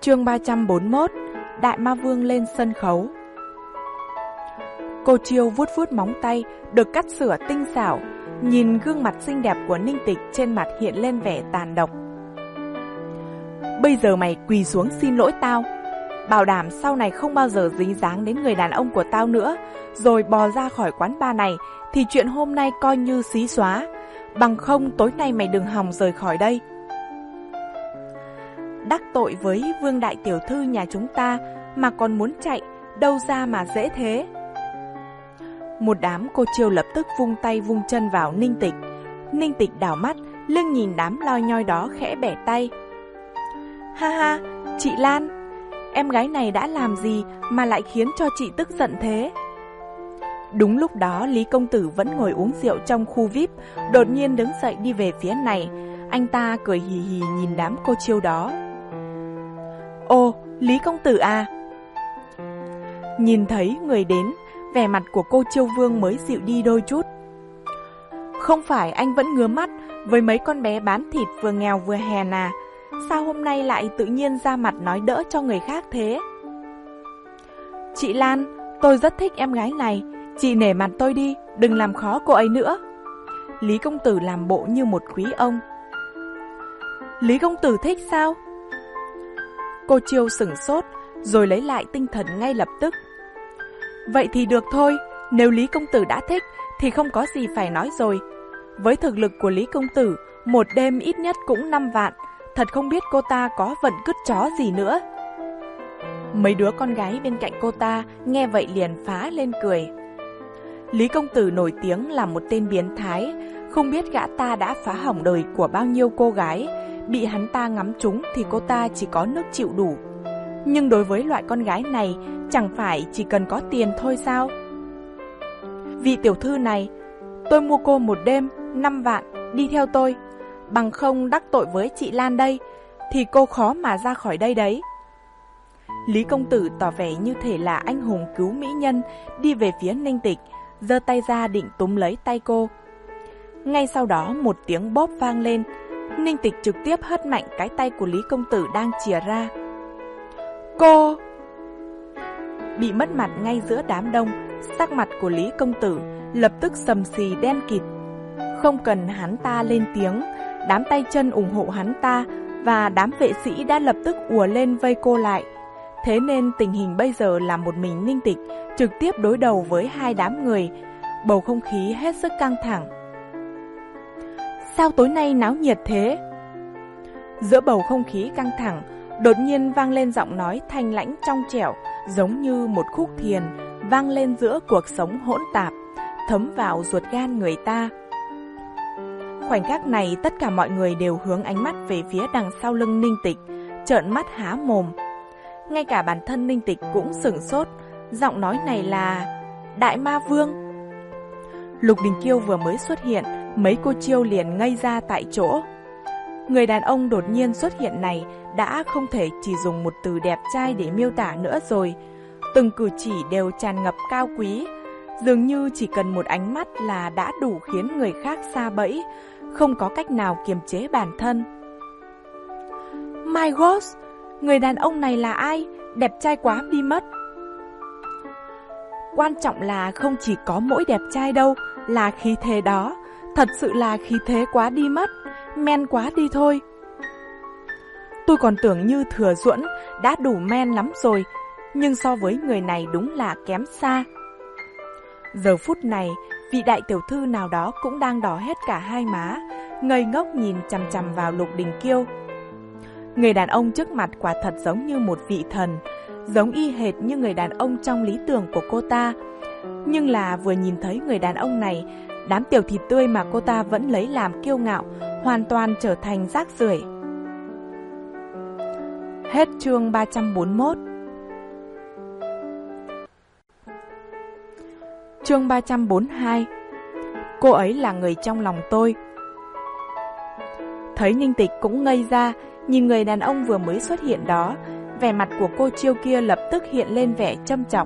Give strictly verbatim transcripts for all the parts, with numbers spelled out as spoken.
Chương ba trăm bốn mươi mốt, Đại Ma Vương lên sân khấu. Cô Chiêu vuốt vuốt móng tay, được cắt sửa tinh xảo, nhìn gương mặt xinh đẹp của Ninh Tịch, trên mặt hiện lên vẻ tàn độc. Bây giờ mày quỳ xuống xin lỗi tao, bảo đảm sau này không bao giờ dính dáng đến người đàn ông của tao nữa, rồi bò ra khỏi quán bar này, thì chuyện hôm nay coi như xí xóa, bằng không tối nay mày đừng hòng rời khỏi đây. Đắc tội với Vương đại tiểu thư nhà chúng ta mà còn muốn chạy, đâu ra mà dễ thế. Một đám cô Chiêu lập tức vung tay vung chân vào Ninh Tịch. Ninh Tịch đảo mắt, lưng nhìn đám loi nhoi đó khẽ bẻ tay. Ha ha, chị Lan, em gái này đã làm gì mà lại khiến cho chị tức giận thế? Đúng lúc đó Lý công tử vẫn ngồi uống rượu trong khu vi ai pi, đột nhiên đứng dậy đi về phía này. Anh ta cười hì hì nhìn đám cô Chiêu đó. Ồ, Lý công tử à? Nhìn thấy người đến, vẻ mặt của cô Chiêu Vương mới dịu đi đôi chút. Không phải anh vẫn ngứa mắt với mấy con bé bán thịt vừa nghèo vừa hèn à? Sao hôm nay lại tự nhiên ra mặt nói đỡ cho người khác thế? Chị Lan, tôi rất thích em gái này, chị nể mặt tôi đi, đừng làm khó cô ấy nữa. Lý công tử làm bộ như một quý ông. Lý công tử thích sao? Cô Chiêu sửng sốt, rồi lấy lại tinh thần ngay lập tức. Vậy thì được thôi, nếu Lý công tử đã thích thì không có gì phải nói rồi. Với thực lực của Lý công tử, một đêm ít nhất cũng năm vạn, thật không biết cô ta có vận cứt chó gì nữa. Mấy đứa con gái bên cạnh cô ta nghe vậy liền phá lên cười. Lý công tử nổi tiếng là một tên biến thái, không biết gã ta đã phá hỏng đời của bao nhiêu cô gái, bị hắn ta ngắm trúng thì cô ta chỉ có nước chịu đủ. Nhưng đối với loại con gái này, chẳng phải chỉ cần có tiền thôi sao? Vị tiểu thư này, tôi mua cô một đêm, năm vạn, đi theo tôi. Bằng không đắc tội với chị Lan đây, thì cô khó mà ra khỏi đây đấy. Lý công tử tỏ vẻ như thể là anh hùng cứu mỹ nhân, đi về phía Ninh Tịch, giơ tay ra định túm lấy tay cô. Ngay sau đó một tiếng bóp vang lên, Ninh Tịch trực tiếp hất mạnh cái tay của Lý công tử đang chìa ra. Cô! Bị mất mặt ngay giữa đám đông, sắc mặt của Lý công tử lập tức sầm xì đen kịt. Không cần hắn ta lên tiếng, đám tay chân ủng hộ hắn ta và đám vệ sĩ đã lập tức ùa lên vây cô lại. Thế nên tình hình bây giờ là một mình Ninh Tịch trực tiếp đối đầu với hai đám người, bầu không khí hết sức căng thẳng. Sao tối nay náo nhiệt thế? Giữa bầu không khí căng thẳng, đột nhiên vang lên giọng nói thanh lãnh trong trẻo, giống như một khúc thiền, vang lên giữa cuộc sống hỗn tạp, thấm vào ruột gan người ta. Khoảnh khắc này tất cả mọi người đều hướng ánh mắt về phía đằng sau lưng Ninh Tịch, trợn mắt há mồm. Ngay cả bản thân Ninh Tịch cũng sửng sốt, giọng nói này là Đại Ma Vương. Lục Đình Kiêu vừa mới xuất hiện, mấy cô Chiêu liền ngây ra tại chỗ. Người đàn ông đột nhiên xuất hiện này đã không thể chỉ dùng một từ đẹp trai để miêu tả nữa rồi. Từng cử chỉ đều tràn ngập cao quý, dường như chỉ cần một ánh mắt là đã đủ khiến người khác sa bẫy, không có cách nào kiềm chế bản thân. My God, người đàn ông này là ai? Đẹp trai quá đi mất. Quan trọng là không chỉ có mỗi đẹp trai đâu, là khí thế đó. Thật sự là khí thế quá đi mất, men quá đi thôi. Tôi còn tưởng như Thừa Duẫn đã đủ men lắm rồi, nhưng so với người này đúng là kém xa. Giờ phút này, vị đại tiểu thư nào đó cũng đang đỏ hết cả hai má, ngây ngốc nhìn chằm chằm vào Lục Đình Kiêu. Người đàn ông trước mặt quả thật giống như một vị thần, giống y hệt như người đàn ông trong lý tưởng của cô ta. Nhưng là vừa nhìn thấy người đàn ông này, đám tiểu thịt tươi mà cô ta vẫn lấy làm kiêu ngạo hoàn toàn trở thành rác rưởi. Hết chương ba trăm bốn mươi mốt. Chương ba trăm bốn mươi hai. Cô ấy là người trong lòng tôi. Thấy Ninh Tịch cũng ngây ra, nhìn người đàn ông vừa mới xuất hiện đó, vẻ mặt của cô Chiêu kia lập tức hiện lên vẻ châm chọc.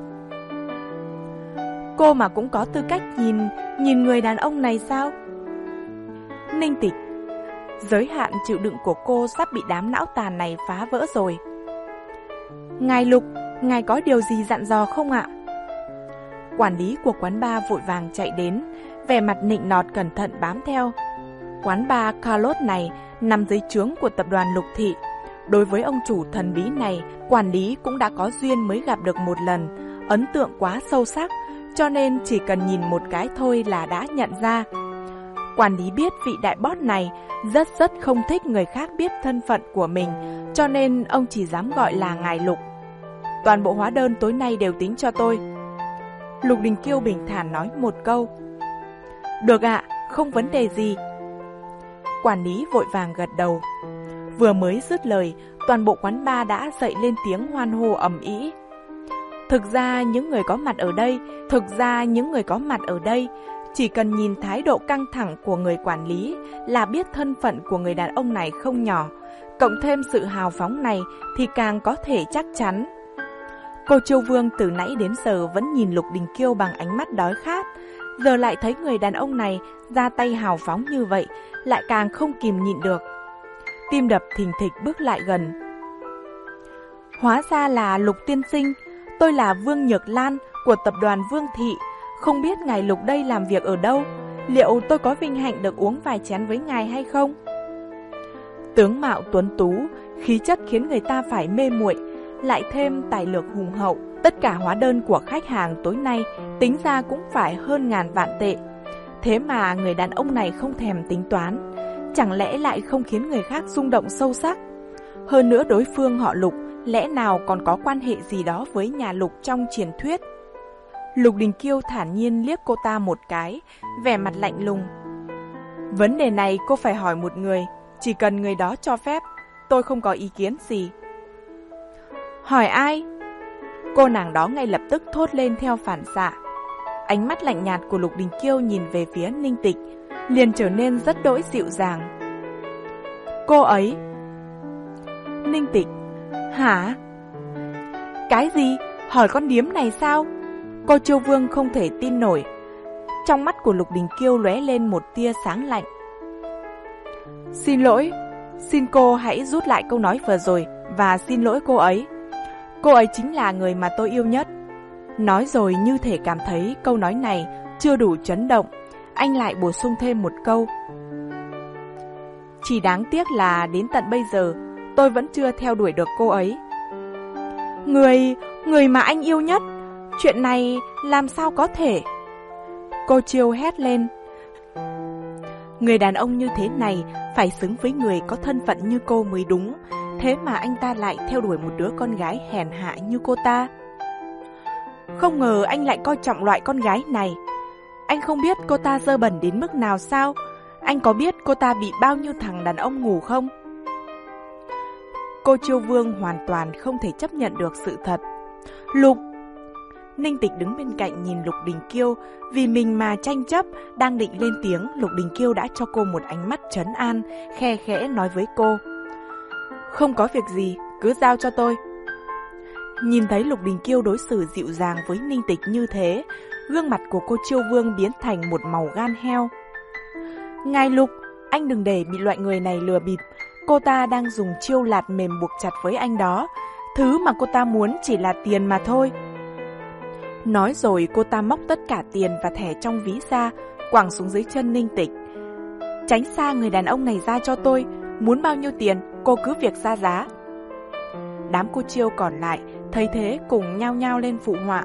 Cô mà cũng có tư cách nhìn, nhìn người đàn ông này sao? Ninh Tịch, giới hạn chịu đựng của cô sắp bị đám não tàn này phá vỡ rồi. Ngài Lục, ngài có điều gì dặn dò không ạ? Quản lý của quán bar vội vàng chạy đến, vẻ mặt nịnh nọt cẩn thận bám theo. Quán bar Carlos này nằm dưới trướng của tập đoàn Lục Thị. Đối với ông chủ thần bí này, quản lý cũng đã có duyên mới gặp được một lần, ấn tượng quá sâu sắc, cho nên chỉ cần nhìn một cái thôi là đã nhận ra. Quản lý biết vị đại boss này rất rất không thích người khác biết thân phận của mình, cho nên ông chỉ dám gọi là ngài Lục. Toàn bộ hóa đơn tối nay đều tính cho tôi. Lục Đình Kiêu bình thản nói một câu. Được ạ, không vấn đề gì. Quản lý vội vàng gật đầu. Vừa mới dứt lời, toàn bộ quán bar đã dậy lên tiếng hoan hô ầm ĩ. Thực ra những người có mặt ở đây, thực ra những người có mặt ở đây, chỉ cần nhìn thái độ căng thẳng của người quản lý là biết thân phận của người đàn ông này không nhỏ, cộng thêm sự hào phóng này thì càng có thể chắc chắn. Cô Chiêu Vương từ nãy đến giờ vẫn nhìn Lục Đình Kiêu bằng ánh mắt đói khát, giờ lại thấy người đàn ông này ra tay hào phóng như vậy, lại càng không kìm nhịn được. Tim đập thình thịch bước lại gần. Hóa ra là Lục tiên sinh, tôi là Vương Nhược Lan của tập đoàn Vương Thị, không biết ngài Lục đây làm việc ở đâu, liệu tôi có vinh hạnh được uống vài chén với ngài hay không? Tướng mạo tuấn tú, khí chất khiến người ta phải mê muội, lại thêm tài lược hùng hậu, tất cả hóa đơn của khách hàng tối nay tính ra cũng phải hơn ngàn vạn tệ. Thế mà người đàn ông này không thèm tính toán, chẳng lẽ lại không khiến người khác rung động sâu sắc? Hơn nữa đối phương họ Lục, lẽ nào còn có quan hệ gì đó với nhà Lục trong truyền thuyết? Lục Đình Kiêu thản nhiên liếc cô ta một cái, vẻ mặt lạnh lùng. Vấn đề này cô phải hỏi một người, chỉ cần người đó cho phép, tôi không có ý kiến gì. Hỏi ai? Cô nàng đó ngay lập tức thốt lên theo phản xạ. Ánh mắt lạnh nhạt của Lục Đình Kiêu nhìn về phía Ninh Tịch, liền trở nên rất đỗi dịu dàng. Cô ấy. Ninh Tịch. Hả? Cái gì? Hỏi con điếm này sao? Cô Chiêu Vương không thể tin nổi. Trong mắt của Lục Đình Kiêu lóe lên một tia sáng lạnh. Xin lỗi, xin cô hãy rút lại câu nói vừa rồi và xin lỗi cô ấy. Cô ấy chính là người mà tôi yêu nhất. Nói rồi như thể cảm thấy câu nói này chưa đủ chấn động, anh lại bổ sung thêm một câu. Chỉ đáng tiếc là đến tận bây giờ tôi vẫn chưa theo đuổi được cô ấy. Người, người mà anh yêu nhất? Chuyện này làm sao có thể? Cô Chiêu hét lên. Người đàn ông như thế này phải xứng với người có thân phận như cô mới đúng. Thế mà anh ta lại theo đuổi một đứa con gái hèn hạ như cô ta. Không ngờ anh lại coi trọng loại con gái này. Anh không biết cô ta dơ bẩn đến mức nào sao? Anh có biết cô ta bị bao nhiêu thằng đàn ông ngủ không? Cô Chiêu Vương hoàn toàn không thể chấp nhận được sự thật. Lục! Ninh Tịch đứng bên cạnh nhìn Lục Đình Kiêu, vì mình mà tranh chấp, đang định lên tiếng, Lục Đình Kiêu đã cho cô một ánh mắt trấn an, khe khẽ nói với cô. Không có việc gì, cứ giao cho tôi. Nhìn thấy Lục Đình Kiêu đối xử dịu dàng với Ninh Tịch như thế, gương mặt của cô Chiêu Vương biến thành một màu gan heo. Ngài Lục, anh đừng để bị loại người này lừa bịp. Cô ta đang dùng chiêu lạt mềm buộc chặt với anh đó. Thứ mà cô ta muốn chỉ là tiền mà thôi. Nói rồi cô ta móc tất cả tiền và thẻ trong ví ra, quẳng xuống dưới chân Ninh Tịch. Tránh xa người đàn ông này ra cho tôi. Muốn bao nhiêu tiền, cô cứ việc ra giá. Đám cô Chiêu còn lại thấy thế cùng nhao nhao lên phụ họa.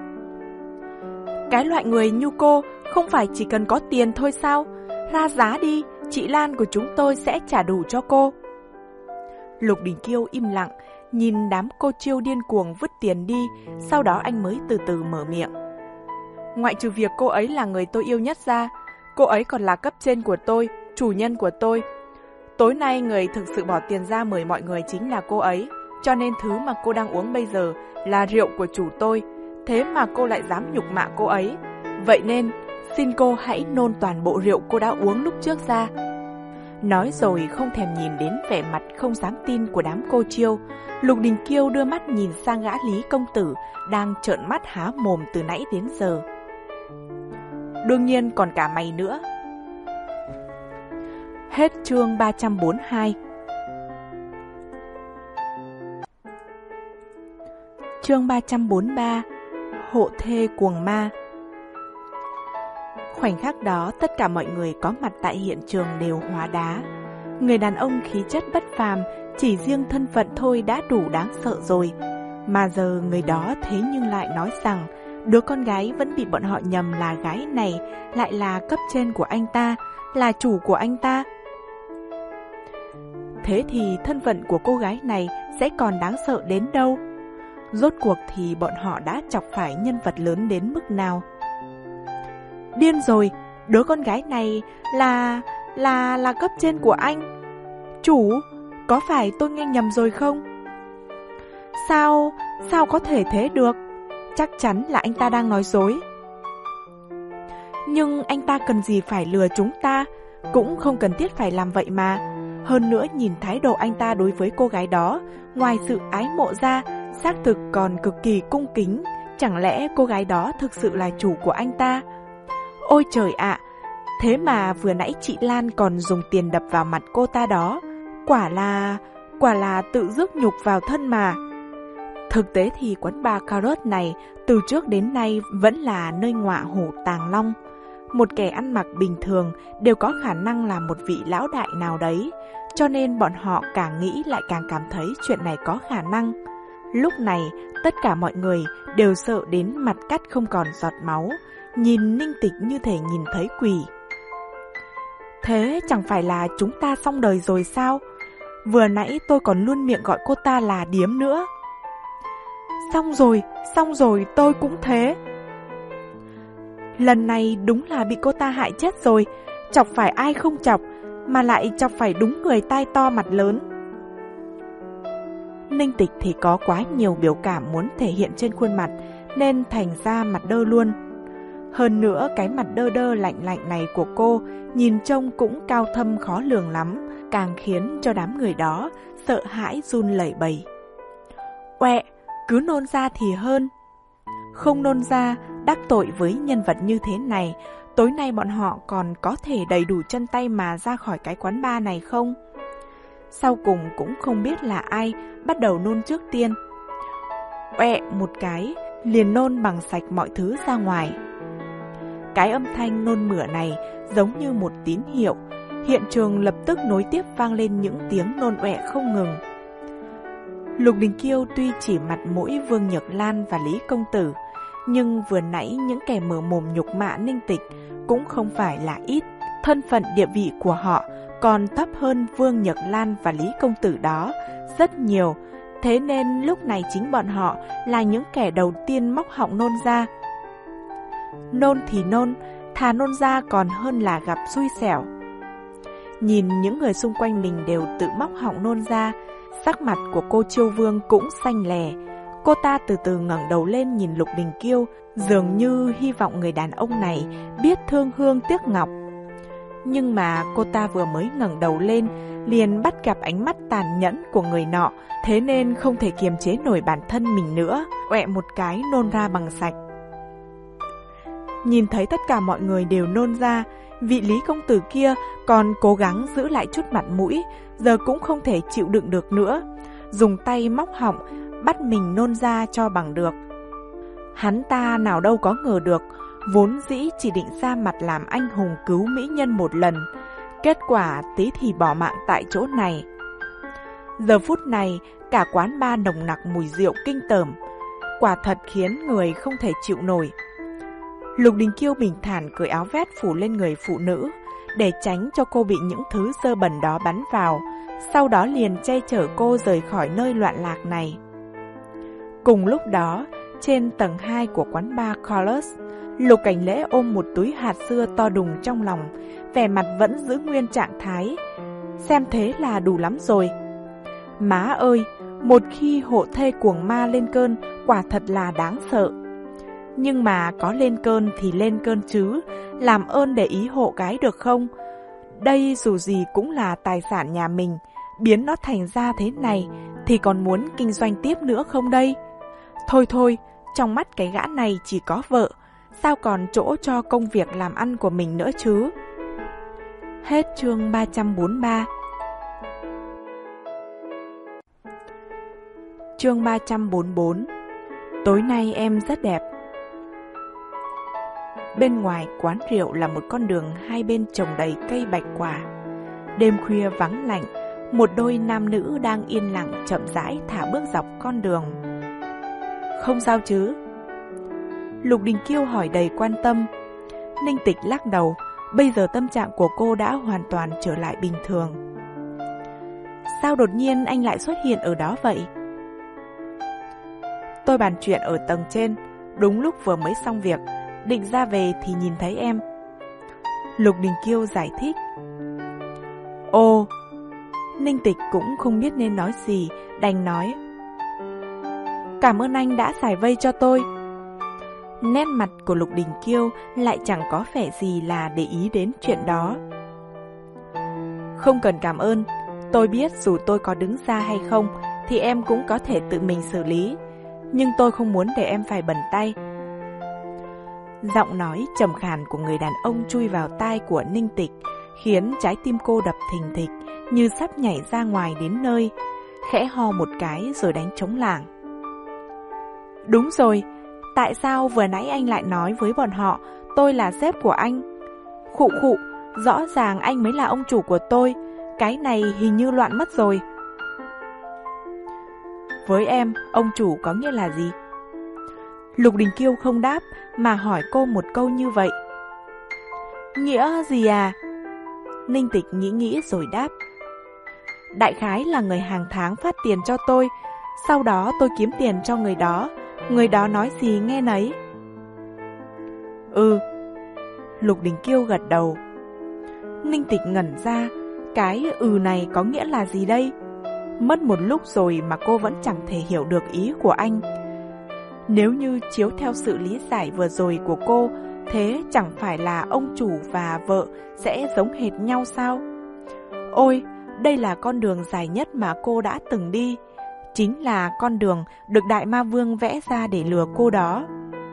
Cái loại người như cô không phải chỉ cần có tiền thôi sao? Ra giá đi, chị Lan của chúng tôi sẽ trả đủ cho cô. Lục Đình Kiêu im lặng, nhìn đám cô Chiêu điên cuồng vứt tiền đi, sau đó anh mới từ từ mở miệng. Ngoại trừ việc cô ấy là người tôi yêu nhất ra, cô ấy còn là cấp trên của tôi, chủ nhân của tôi. Tối nay người thực sự bỏ tiền ra mời mọi người chính là cô ấy, cho nên thứ mà cô đang uống bây giờ là rượu của chủ tôi, thế mà cô lại dám nhục mạ cô ấy. Vậy nên, xin cô hãy nôn toàn bộ rượu cô đã uống lúc trước ra. Nói rồi không thèm nhìn đến vẻ mặt không dám tin của đám cô Chiêu, Lục Đình Kiêu đưa mắt nhìn sang gã Lý công tử đang trợn mắt há mồm từ nãy đến giờ. Đương nhiên còn cả mày nữa. Hết chương ba trăm bốn mươi hai. Chương ba trăm bốn mươi ba. Hộ thê cuồng ma. Khoảnh khắc đó, tất cả mọi người có mặt tại hiện trường đều hóa đá. Người đàn ông khí chất bất phàm, chỉ riêng thân phận thôi đã đủ đáng sợ rồi. Mà giờ người đó thế nhưng lại nói rằng đứa con gái vẫn bị bọn họ nhầm là gái này lại là cấp trên của anh ta, là chủ của anh ta. Thế thì thân phận của cô gái này sẽ còn đáng sợ đến đâu? Rốt cuộc thì bọn họ đã chọc phải nhân vật lớn đến mức nào? Điên rồi, đứa con gái này là... là... là cấp trên của anh. Chủ, có phải tôi nghe nhầm rồi không? Sao... sao có thể thế được? Chắc chắn là anh ta đang nói dối. Nhưng anh ta cần gì phải lừa chúng ta? Cũng không cần thiết phải làm vậy mà. Hơn nữa nhìn thái độ anh ta đối với cô gái đó, ngoài sự ái mộ ra, xác thực còn cực kỳ cung kính. Chẳng lẽ cô gái đó thực sự là chủ của anh ta? Ôi trời ạ! Thế mà vừa nãy chị Lan còn dùng tiền đập vào mặt cô ta đó. Quả là... quả là tự rước nhục vào thân mà. Thực tế thì quán bar Carrot này từ trước đến nay vẫn là nơi ngọa hổ tàng long. Một kẻ ăn mặc bình thường đều có khả năng là một vị lão đại nào đấy, cho nên bọn họ càng nghĩ lại càng cảm thấy chuyện này có khả năng. Lúc này, tất cả mọi người đều sợ đến mặt cắt không còn giọt máu, nhìn Ninh Tịch như thể nhìn thấy quỷ. Thế chẳng phải là chúng ta xong đời rồi sao? Vừa nãy tôi còn luôn miệng gọi cô ta là điếm nữa. Xong rồi, xong rồi, tôi cũng thế. Lần này đúng là bị cô ta hại chết rồi. Chọc phải ai không chọc, mà lại chọc phải đúng người tai to mặt lớn. Ninh Tịch thì có quá nhiều biểu cảm muốn thể hiện trên khuôn mặt, nên thành ra mặt đơ luôn. Hơn nữa cái mặt đơ đơ lạnh lạnh này của cô nhìn trông cũng cao thâm khó lường lắm, càng khiến cho đám người đó sợ hãi run lẩy bẩy. Oẹ, cứ nôn ra thì hơn. Không nôn ra, đắc tội với nhân vật như thế này, tối nay bọn họ còn có thể đầy đủ chân tay mà ra khỏi cái quán bar này không? Sau cùng cũng không biết là ai bắt đầu nôn trước tiên. Oẹ một cái, liền nôn bằng sạch mọi thứ ra ngoài. Cái âm thanh nôn mửa này giống như một tín hiệu, hiện trường lập tức nối tiếp vang lên những tiếng nôn ọe không ngừng. Lục Đình Kiêu tuy chỉ mặt mũi Vương Nhược Lan và Lý Công Tử, nhưng vừa nãy những kẻ mở mồm nhục mạ Ninh Tịch cũng không phải là ít. Thân phận địa vị của họ còn thấp hơn Vương Nhược Lan và Lý Công Tử đó rất nhiều, thế nên lúc này chính bọn họ là những kẻ đầu tiên móc họng nôn ra. Nôn thì nôn, thà nôn ra còn hơn là gặp xui xẻo. Nhìn những người xung quanh mình đều tự móc họng nôn ra, sắc mặt của cô Chiêu Vương cũng xanh lè. Cô ta từ từ ngẩng đầu lên nhìn Lục Đình Kiêu, dường như hy vọng người đàn ông này biết thương hương tiếc ngọc. Nhưng mà cô ta vừa mới ngẩng đầu lên, liền bắt gặp ánh mắt tàn nhẫn của người nọ, thế nên không thể kiềm chế nổi bản thân mình nữa, ọe một cái nôn ra bằng sạch. Nhìn thấy tất cả mọi người đều nôn ra, vị Lý Công Tử kia còn cố gắng giữ lại chút mặt mũi, giờ cũng không thể chịu đựng được nữa, dùng tay móc họng, bắt mình nôn ra cho bằng được. Hắn ta nào đâu có ngờ được, vốn dĩ chỉ định ra mặt làm anh hùng cứu mỹ nhân một lần, kết quả tí thì bỏ mạng tại chỗ này. Giờ phút này, cả quán bar nồng nặc mùi rượu kinh tởm, quả thật khiến người không thể chịu nổi. Lục Đình Kiêu bình thản cởi áo vest phủ lên người phụ nữ, để tránh cho cô bị những thứ dơ bẩn đó bắn vào, sau đó liền che chở cô rời khỏi nơi loạn lạc này. Cùng lúc đó, trên tầng hai của quán bar Colors, Lục Cảnh Lễ ôm một túi hạt dưa to đùng trong lòng, vẻ mặt vẫn giữ nguyên trạng thái. Xem thế là đủ lắm rồi. Má ơi, một khi hộ thê cuồng ma lên cơn, quả thật là đáng sợ. Nhưng mà có lên cơn thì lên cơn chứ, làm ơn để ý hộ gái được không? Đây dù gì cũng là tài sản nhà mình, biến nó thành ra thế này thì còn muốn kinh doanh tiếp nữa không đây? Thôi thôi, trong mắt cái gã này chỉ có vợ, sao còn chỗ cho công việc làm ăn của mình nữa chứ? Hết chương ba trăm bốn mươi ba. Chương ba trăm bốn mươi bốn. Tối nay em rất đẹp. Bên ngoài quán rượu là một con đường hai bên trồng đầy cây bạch quả. Đêm khuya vắng lạnh, một đôi nam nữ đang yên lặng chậm rãi thả bước dọc con đường. Không sao chứ? Lục Đình Kiêu hỏi đầy quan tâm. Ninh Tịch lắc đầu, bây giờ tâm trạng của cô đã hoàn toàn trở lại bình thường. Sao đột nhiên anh lại xuất hiện ở đó vậy? Tôi bàn chuyện ở tầng trên, đúng lúc vừa mới xong việc, định ra về thì nhìn thấy em. Lục Đình Kiêu giải thích. Ồ, Ninh Tịch cũng không biết nên nói gì, đành nói. Cảm ơn anh đã giải vây cho tôi. Nét mặt của Lục Đình Kiêu lại chẳng có vẻ gì là để ý đến chuyện đó. Không cần cảm ơn, tôi biết dù tôi có đứng ra hay không thì em cũng có thể tự mình xử lý, nhưng tôi không muốn để em phải bẩn tay. Giọng nói trầm khàn của người đàn ông chui vào tai của Ninh Tịch, khiến trái tim cô đập thình thịch như sắp nhảy ra ngoài đến nơi, khẽ ho một cái rồi đánh trống lảng. Đúng rồi, tại sao vừa nãy anh lại nói với bọn họ tôi là sếp của anh? Khụ khụ, rõ ràng anh mới là ông chủ của tôi, cái này hình như loạn mất rồi. Với em, ông chủ có nghĩa là gì? Lục Đình Kiêu không đáp mà hỏi cô một câu như vậy. Nghĩa gì à? Ninh Tịch nghĩ nghĩ rồi đáp. Đại khái là người hàng tháng phát tiền cho tôi, sau đó tôi kiếm tiền cho người đó, người đó nói gì nghe nấy. Ừ. Lục Đình Kiêu gật đầu. Ninh Tịch ngẩn ra, cái ừ này có nghĩa là gì đây? Mất một lúc rồi mà cô vẫn chẳng thể hiểu được ý của anh. Nếu như chiếu theo sự lý giải vừa rồi của cô, thế chẳng phải là ông chủ và vợ sẽ giống hệt nhau sao? Ôi, đây là con đường dài nhất mà cô đã từng đi. Chính là con đường được Đại Ma Vương vẽ ra để lừa cô đó.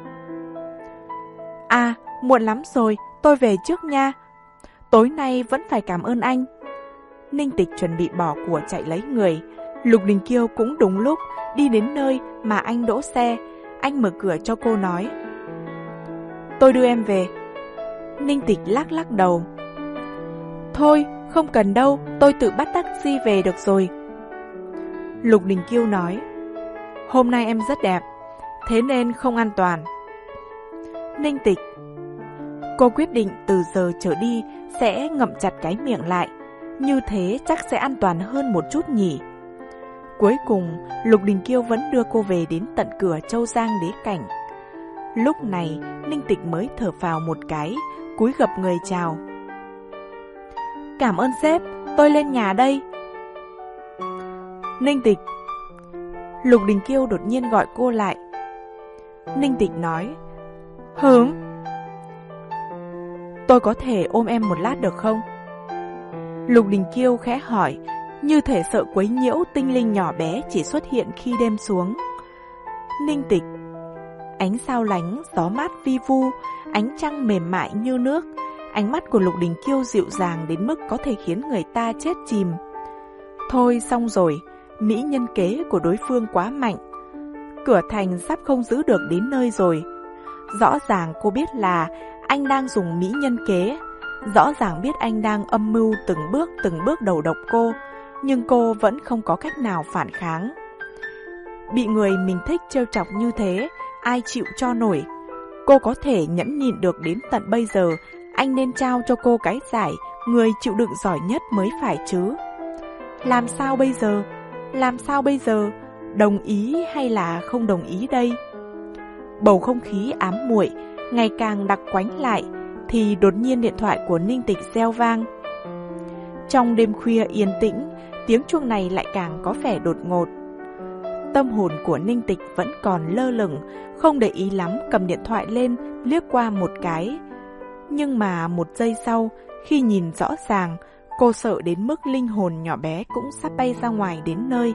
À, muộn lắm rồi, tôi về trước nha. Tối nay vẫn phải cảm ơn anh. Ninh Tịch chuẩn bị bỏ của chạy lấy người. Lục Đình Kiêu cũng đúng lúc đi đến nơi mà anh đỗ xe. Anh mở cửa cho cô nói. Tôi đưa em về. Ninh Tịch lắc lắc đầu. Thôi, không cần đâu, tôi tự bắt taxi về được rồi. Lục Đình Kiêu nói. Hôm nay em rất đẹp, thế nên không an toàn. Ninh Tịch. Cô quyết định từ giờ trở đi sẽ ngậm chặt cái miệng lại, như thế chắc sẽ an toàn hơn một chút nhỉ. Cuối cùng, Lục Đình Kiêu vẫn đưa cô về đến tận cửa Châu Giang Đế Cảnh. Lúc này, Ninh Tịch mới thở phào một cái, cúi gập người chào. Cảm ơn sếp, tôi lên nhà đây. Ninh Tịch. Lục Đình Kiêu đột nhiên gọi cô lại. Ninh Tịch nói. Hửm? Tôi có thể ôm em một lát được không? Lục Đình Kiêu khẽ hỏi, như thể sợ quấy nhiễu tinh linh nhỏ bé chỉ xuất hiện khi đêm xuống. Ninh Tịch. Ánh sao lánh, gió mát vi vu, ánh trăng mềm mại như nước. Ánh mắt của Lục Đình Kiêu dịu dàng đến mức có thể khiến người ta chết chìm. Thôi xong rồi, mỹ nhân kế của đối phương quá mạnh. Cửa thành sắp không giữ được đến nơi rồi. Rõ ràng cô biết là anh đang dùng mỹ nhân kế. Rõ ràng biết anh đang âm mưu từng bước từng bước đầu độc cô, nhưng cô vẫn không có cách nào phản kháng. Bị người mình thích trêu chọc như thế, ai chịu cho nổi. Cô có thể nhẫn nhịn được đến tận bây giờ, anh nên trao cho cô cái giải người chịu đựng giỏi nhất mới phải chứ. Làm sao bây giờ? Làm sao bây giờ? Đồng ý hay là không đồng ý đây? Bầu không khí ám muội ngày càng đặc quánh lại, thì đột nhiên điện thoại của Ninh Tịch reo vang. Trong đêm khuya yên tĩnh, tiếng chuông này lại càng có vẻ đột ngột. Tâm hồn của Ninh Tịch vẫn còn lơ lửng, không để ý lắm, cầm điện thoại lên, liếc qua một cái. Nhưng mà một giây sau, khi nhìn rõ ràng, cô sợ đến mức linh hồn nhỏ bé cũng sắp bay ra ngoài đến nơi.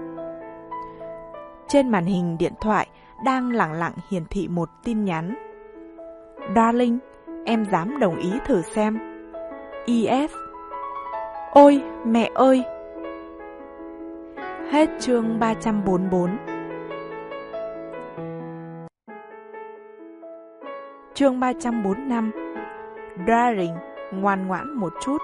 Trên màn hình điện thoại đang lẳng lặng hiển thị một tin nhắn. Darling, em dám đồng ý thử xem. i ét. Ôi, mẹ ơi! Hết chương ba trăm bốn mươi bốn. Chương ba trăm bốn mươi lăm. Darling, ngoan ngoãn một chút.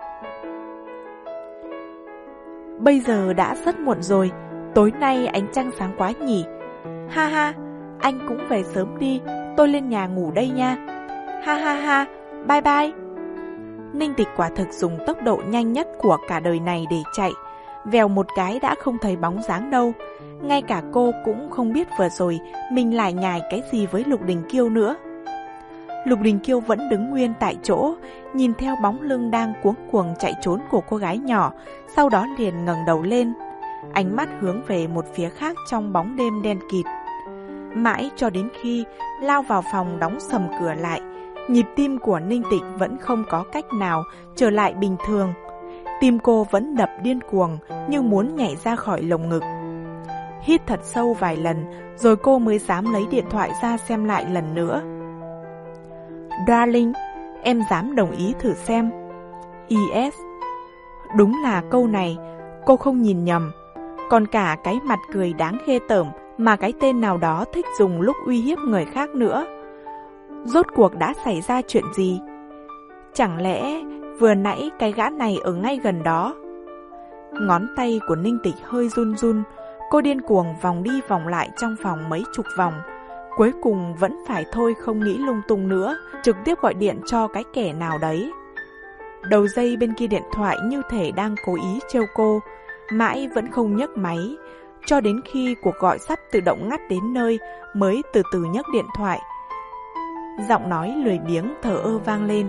Bây giờ đã rất muộn rồi, tối nay ánh trăng sáng quá nhỉ. Ha ha, anh cũng về sớm đi, tôi lên nhà ngủ đây nha. Ha ha ha, bye bye. Ninh Tịch quả thực dùng tốc độ nhanh nhất của cả đời này để chạy. Vèo một cái đã không thấy bóng dáng đâu. Ngay cả cô cũng không biết vừa rồi mình lại nhài cái gì với Lục Đình Kiêu nữa. Lục Đình Kiêu vẫn đứng nguyên tại chỗ, nhìn theo bóng lưng đang cuống cuồng chạy trốn của cô gái nhỏ, sau đó liền ngẩng đầu lên, ánh mắt hướng về một phía khác trong bóng đêm đen kịt. Mãi cho đến khi lao vào phòng đóng sầm cửa lại, nhịp tim của Ninh Tịch vẫn không có cách nào trở lại bình thường. Tim cô vẫn đập điên cuồng như muốn nhảy ra khỏi lồng ngực. Hít thật sâu vài lần rồi cô mới dám lấy điện thoại ra xem lại lần nữa. Darling, em dám đồng ý thử xem. i ét. Đúng là câu này, cô không nhìn nhầm. Còn cả cái mặt cười đáng ghê tởm mà cái tên nào đó thích dùng lúc uy hiếp người khác nữa. Rốt cuộc đã xảy ra chuyện gì? Chẳng lẽ vừa nãy cái gã này ở ngay gần đó? Ngón tay của Ninh Tịch hơi run run, cô điên cuồng vòng đi vòng lại trong phòng mấy chục vòng. Cuối cùng vẫn phải thôi không nghĩ lung tung nữa, trực tiếp gọi điện cho cái kẻ nào đấy. Đầu dây bên kia điện thoại như thể đang cố ý trêu cô, mãi vẫn không nhấc máy, cho đến khi cuộc gọi sắp tự động ngắt đến nơi mới từ từ nhấc điện thoại. Giọng nói lười biếng thờ ơ vang lên.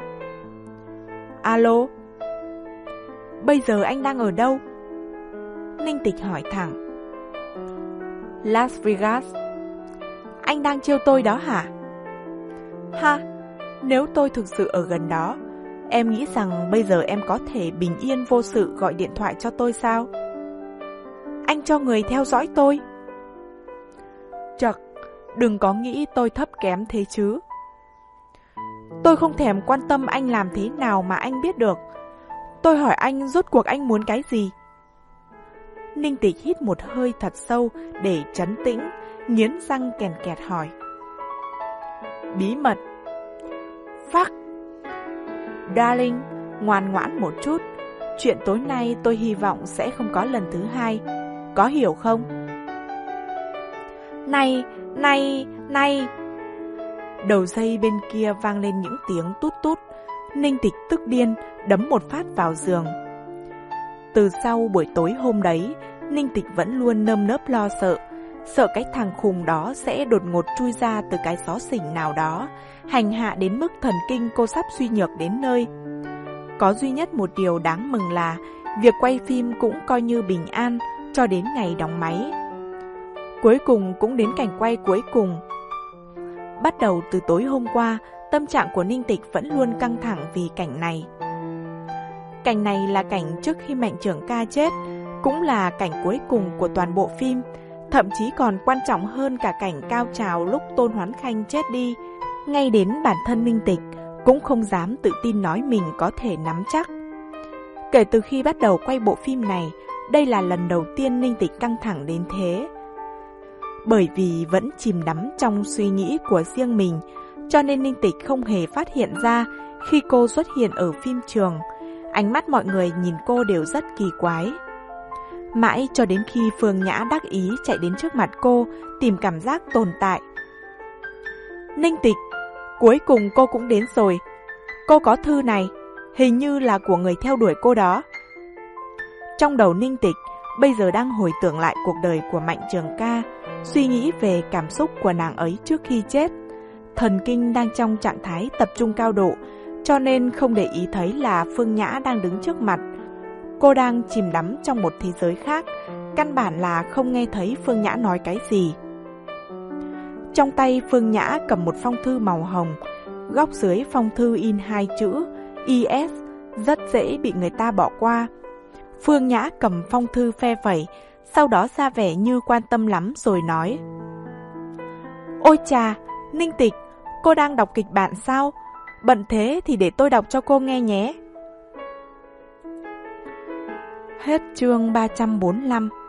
Alo? Bây giờ anh đang ở đâu? Ninh Tịch hỏi thẳng. Las Vegas. Anh đang trêu tôi đó hả? Ha, nếu tôi thực sự ở gần đó, em nghĩ rằng bây giờ em có thể bình yên vô sự gọi điện thoại cho tôi sao? Anh cho người theo dõi tôi? Chật, đừng có nghĩ tôi thấp kém thế chứ. Tôi không thèm quan tâm anh làm thế nào mà anh biết được. Tôi hỏi anh rốt cuộc anh muốn cái gì? Ninh Tịch hít một hơi thật sâu để trấn tĩnh, nghiến răng kèn kẹt hỏi. Bí mật. Fuck. Darling, ngoan ngoãn một chút. Chuyện tối nay tôi hy vọng sẽ không có lần thứ hai. Có hiểu không? Này, này, này. Đầu dây bên kia vang lên những tiếng tút tút. Ninh Tịch tức điên, đấm một phát vào giường. Từ sau buổi tối hôm đấy, Ninh Tịch vẫn luôn nơm nớp lo sợ. Sợ cái thằng khùng đó sẽ đột ngột chui ra từ cái xó xỉnh nào đó, hành hạ đến mức thần kinh cô sắp suy nhược đến nơi. Có duy nhất một điều đáng mừng là việc quay phim cũng coi như bình an cho đến ngày đóng máy. Cuối cùng cũng đến cảnh quay cuối cùng. Bắt đầu từ tối hôm qua, tâm trạng của Ninh Tịch vẫn luôn căng thẳng vì cảnh này. Cảnh này là cảnh trước khi Mạnh Trưởng Ca chết, cũng là cảnh cuối cùng của toàn bộ phim, thậm chí còn quan trọng hơn cả cảnh cao trào lúc Tôn Hoán Khanh chết đi. Ngay đến bản thân Ninh Tịch cũng không dám tự tin nói mình có thể nắm chắc. Kể từ khi bắt đầu quay bộ phim này, đây là lần đầu tiên Ninh Tịch căng thẳng đến thế. Bởi vì vẫn chìm đắm trong suy nghĩ của riêng mình, cho nên Ninh Tịch không hề phát hiện ra khi cô xuất hiện ở phim trường, ánh mắt mọi người nhìn cô đều rất kỳ quái. Mãi cho đến khi Phương Nhã đắc ý chạy đến trước mặt cô, tìm cảm giác tồn tại. Ninh Tịch, cuối cùng cô cũng đến rồi. Cô có thư này, hình như là của người theo đuổi cô đó. Trong đầu Ninh Tịch bây giờ đang hồi tưởng lại cuộc đời của Mạnh Trường Ca, suy nghĩ về cảm xúc của nàng ấy trước khi chết. Thần kinh đang trong trạng thái tập trung cao độ, cho nên không để ý thấy là Phương Nhã đang đứng trước mặt. Cô đang chìm đắm trong một thế giới khác, căn bản là không nghe thấy Phương Nhã nói cái gì. Trong tay Phương Nhã cầm một phong thư màu hồng, góc dưới phong thư in hai chữ i ét, rất dễ bị người ta bỏ qua. Phương Nhã cầm phong thư phe phẩy, sau đó ra vẻ như quan tâm lắm rồi nói. Ôi chà, Ninh Tịch, cô đang đọc kịch bản sao? Bận thế thì để tôi đọc cho cô nghe nhé. Hết chương ba trăm bốn mươi lăm.